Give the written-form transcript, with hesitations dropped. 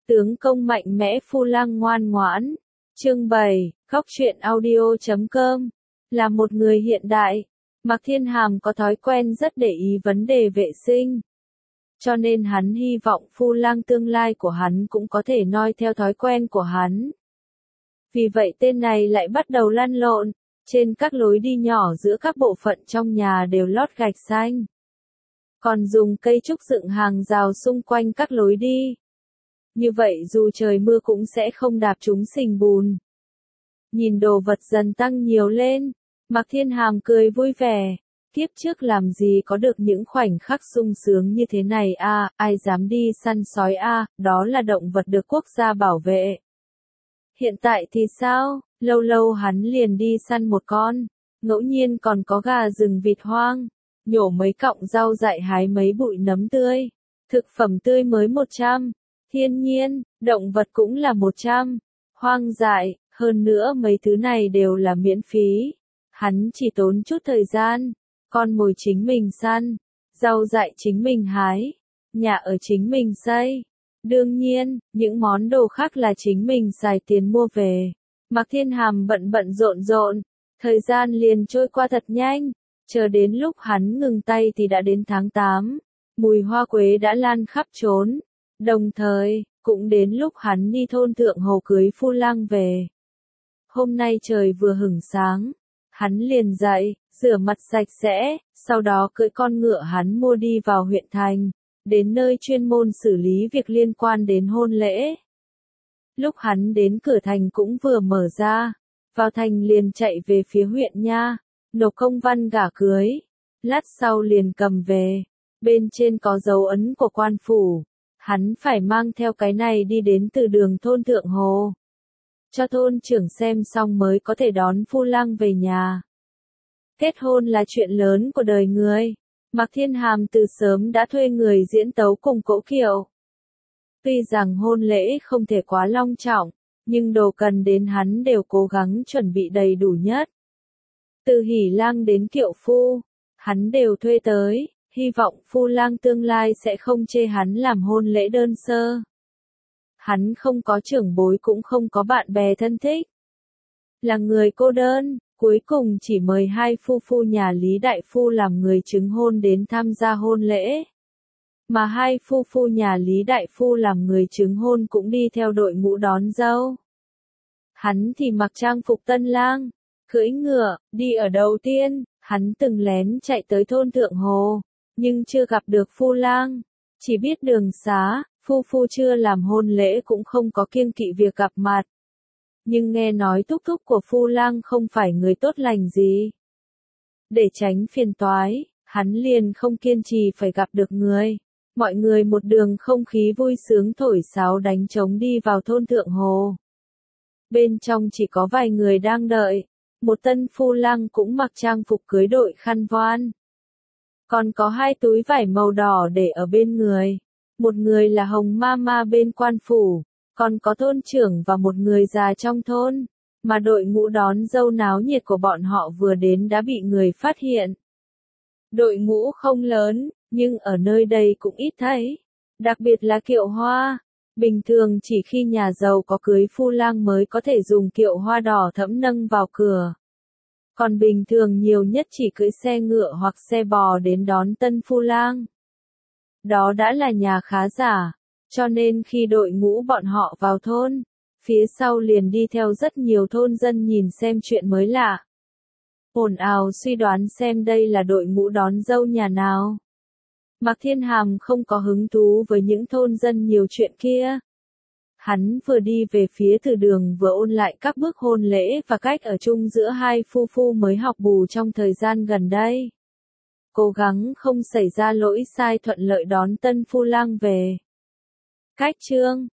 Tướng công mạnh mẽ Phu Lang ngoan ngoãn. Chương 7, Góc truyện audio.com. Là một người hiện đại, Mạc Thiên Hàm có thói quen rất để ý vấn đề vệ sinh. Cho nên hắn hy vọng Phu Lang tương lai của hắn cũng có thể noi theo thói quen của hắn. Vì vậy tên này lại bắt đầu lăn lộn, trên các lối đi nhỏ giữa các bộ phận trong nhà đều lót gạch xanh. Còn dùng cây trúc dựng hàng rào xung quanh các lối đi. Như vậy dù trời mưa cũng sẽ không đạp trúng sình bùn. Nhìn đồ vật dần tăng nhiều lên, Mạc Thiên Hàm cười vui vẻ. Kiếp trước làm gì có được những khoảnh khắc sung sướng như thế này a, ai dám đi săn sói a, đó là động vật được quốc gia bảo vệ. Hiện tại thì sao, lâu lâu hắn liền đi săn một con, ngẫu nhiên còn có gà rừng vịt hoang, nhổ mấy cọng rau dại hái mấy bụi nấm tươi, thực phẩm tươi mới 100, thiên nhiên, động vật cũng là 100, hoang dại, hơn nữa mấy thứ này đều là miễn phí. Hắn chỉ tốn chút thời gian, con mồi chính mình săn, rau dại chính mình hái, nhà ở chính mình xây. Đương nhiên, những món đồ khác là chính mình xài tiền mua về. Mạc Thiên Hàm bận rộn, thời gian liền trôi qua thật nhanh, chờ đến lúc hắn ngừng tay thì đã đến tháng 8, mùi hoa quế đã lan khắp trốn, đồng thời, cũng đến lúc hắn đi thôn Thượng Hồ cưới Phu Lang về. Hôm nay trời vừa hửng sáng, hắn liền dậy, rửa mặt sạch sẽ, sau đó cưỡi con ngựa hắn mua đi vào huyện thành, đến nơi chuyên môn xử lý việc liên quan đến hôn lễ. Lúc hắn đến cửa thành cũng vừa mở ra, vào thành liền chạy về phía huyện nha, nộp công văn gả cưới, lát sau liền cầm về, bên trên có dấu ấn của quan phủ, hắn phải mang theo cái này đi đến từ đường thôn Thượng Hồ. Cho thôn trưởng xem xong mới có thể đón Phu Lang về nhà. Kết hôn là chuyện lớn của đời người. Mạc Thiên Hàm từ sớm đã thuê người diễn tấu cùng cỗ kiệu. Tuy rằng hôn lễ không thể quá long trọng, nhưng đồ cần đến hắn đều cố gắng chuẩn bị đầy đủ nhất. Từ hỷ lang đến kiệu phu, hắn đều thuê tới, hy vọng Phu Lang tương lai sẽ không chê hắn làm hôn lễ đơn sơ. Hắn không có trưởng bối cũng không có bạn bè thân thích. Là người cô đơn. Cuối cùng chỉ mời hai phu phu nhà Lý Đại Phu làm người chứng hôn đến tham gia hôn lễ. Mà hai phu phu nhà Lý Đại Phu làm người chứng hôn cũng đi theo đội ngũ đón dâu. Hắn thì mặc trang phục tân lang, cưỡi ngựa, đi ở đầu tiên, hắn từng lén chạy tới thôn Thượng Hồ, nhưng chưa gặp được Phu Lang, chỉ biết đường xá, phu phu chưa làm hôn lễ cũng không có kiêng kỵ việc gặp mặt. Nhưng nghe nói thúc thúc của Phu Lang không phải người tốt lành gì. Để tránh phiền toái, hắn liền không kiên trì phải gặp được người. Mọi người một đường không khí vui sướng thổi sáo đánh trống đi vào thôn Thượng Hồ. Bên trong chỉ có vài người đang đợi, một tân Phu Lang cũng mặc trang phục cưới đội khăn voan. Còn có hai túi vải màu đỏ để ở bên người. Một người là Hồng Mama bên quan phủ. Còn có thôn trưởng và một người già trong thôn, mà đội ngũ đón dâu náo nhiệt của bọn họ vừa đến đã bị người phát hiện. Đội ngũ không lớn, nhưng ở nơi đây cũng ít thấy, đặc biệt là kiệu hoa. Bình thường chỉ khi nhà giàu có cưới Phu Lang mới có thể dùng kiệu hoa đỏ thẫm nâng vào cửa. Còn bình thường nhiều nhất chỉ cưỡi xe ngựa hoặc xe bò đến đón tân Phu Lang. Đó đã là nhà khá giả. Cho nên khi đội ngũ bọn họ vào thôn, phía sau liền đi theo rất nhiều thôn dân nhìn xem chuyện mới lạ. Ồn ào suy đoán xem đây là đội ngũ đón dâu nhà nào. Mạc Thiên Hàm không có hứng thú với những thôn dân nhiều chuyện kia. Hắn vừa đi về phía từ đường vừa ôn lại các bước hôn lễ và cách ở chung giữa hai phu phu mới học bù trong thời gian gần đây. Cố gắng không xảy ra lỗi sai thuận lợi đón tân Phu Lang về. Cách chương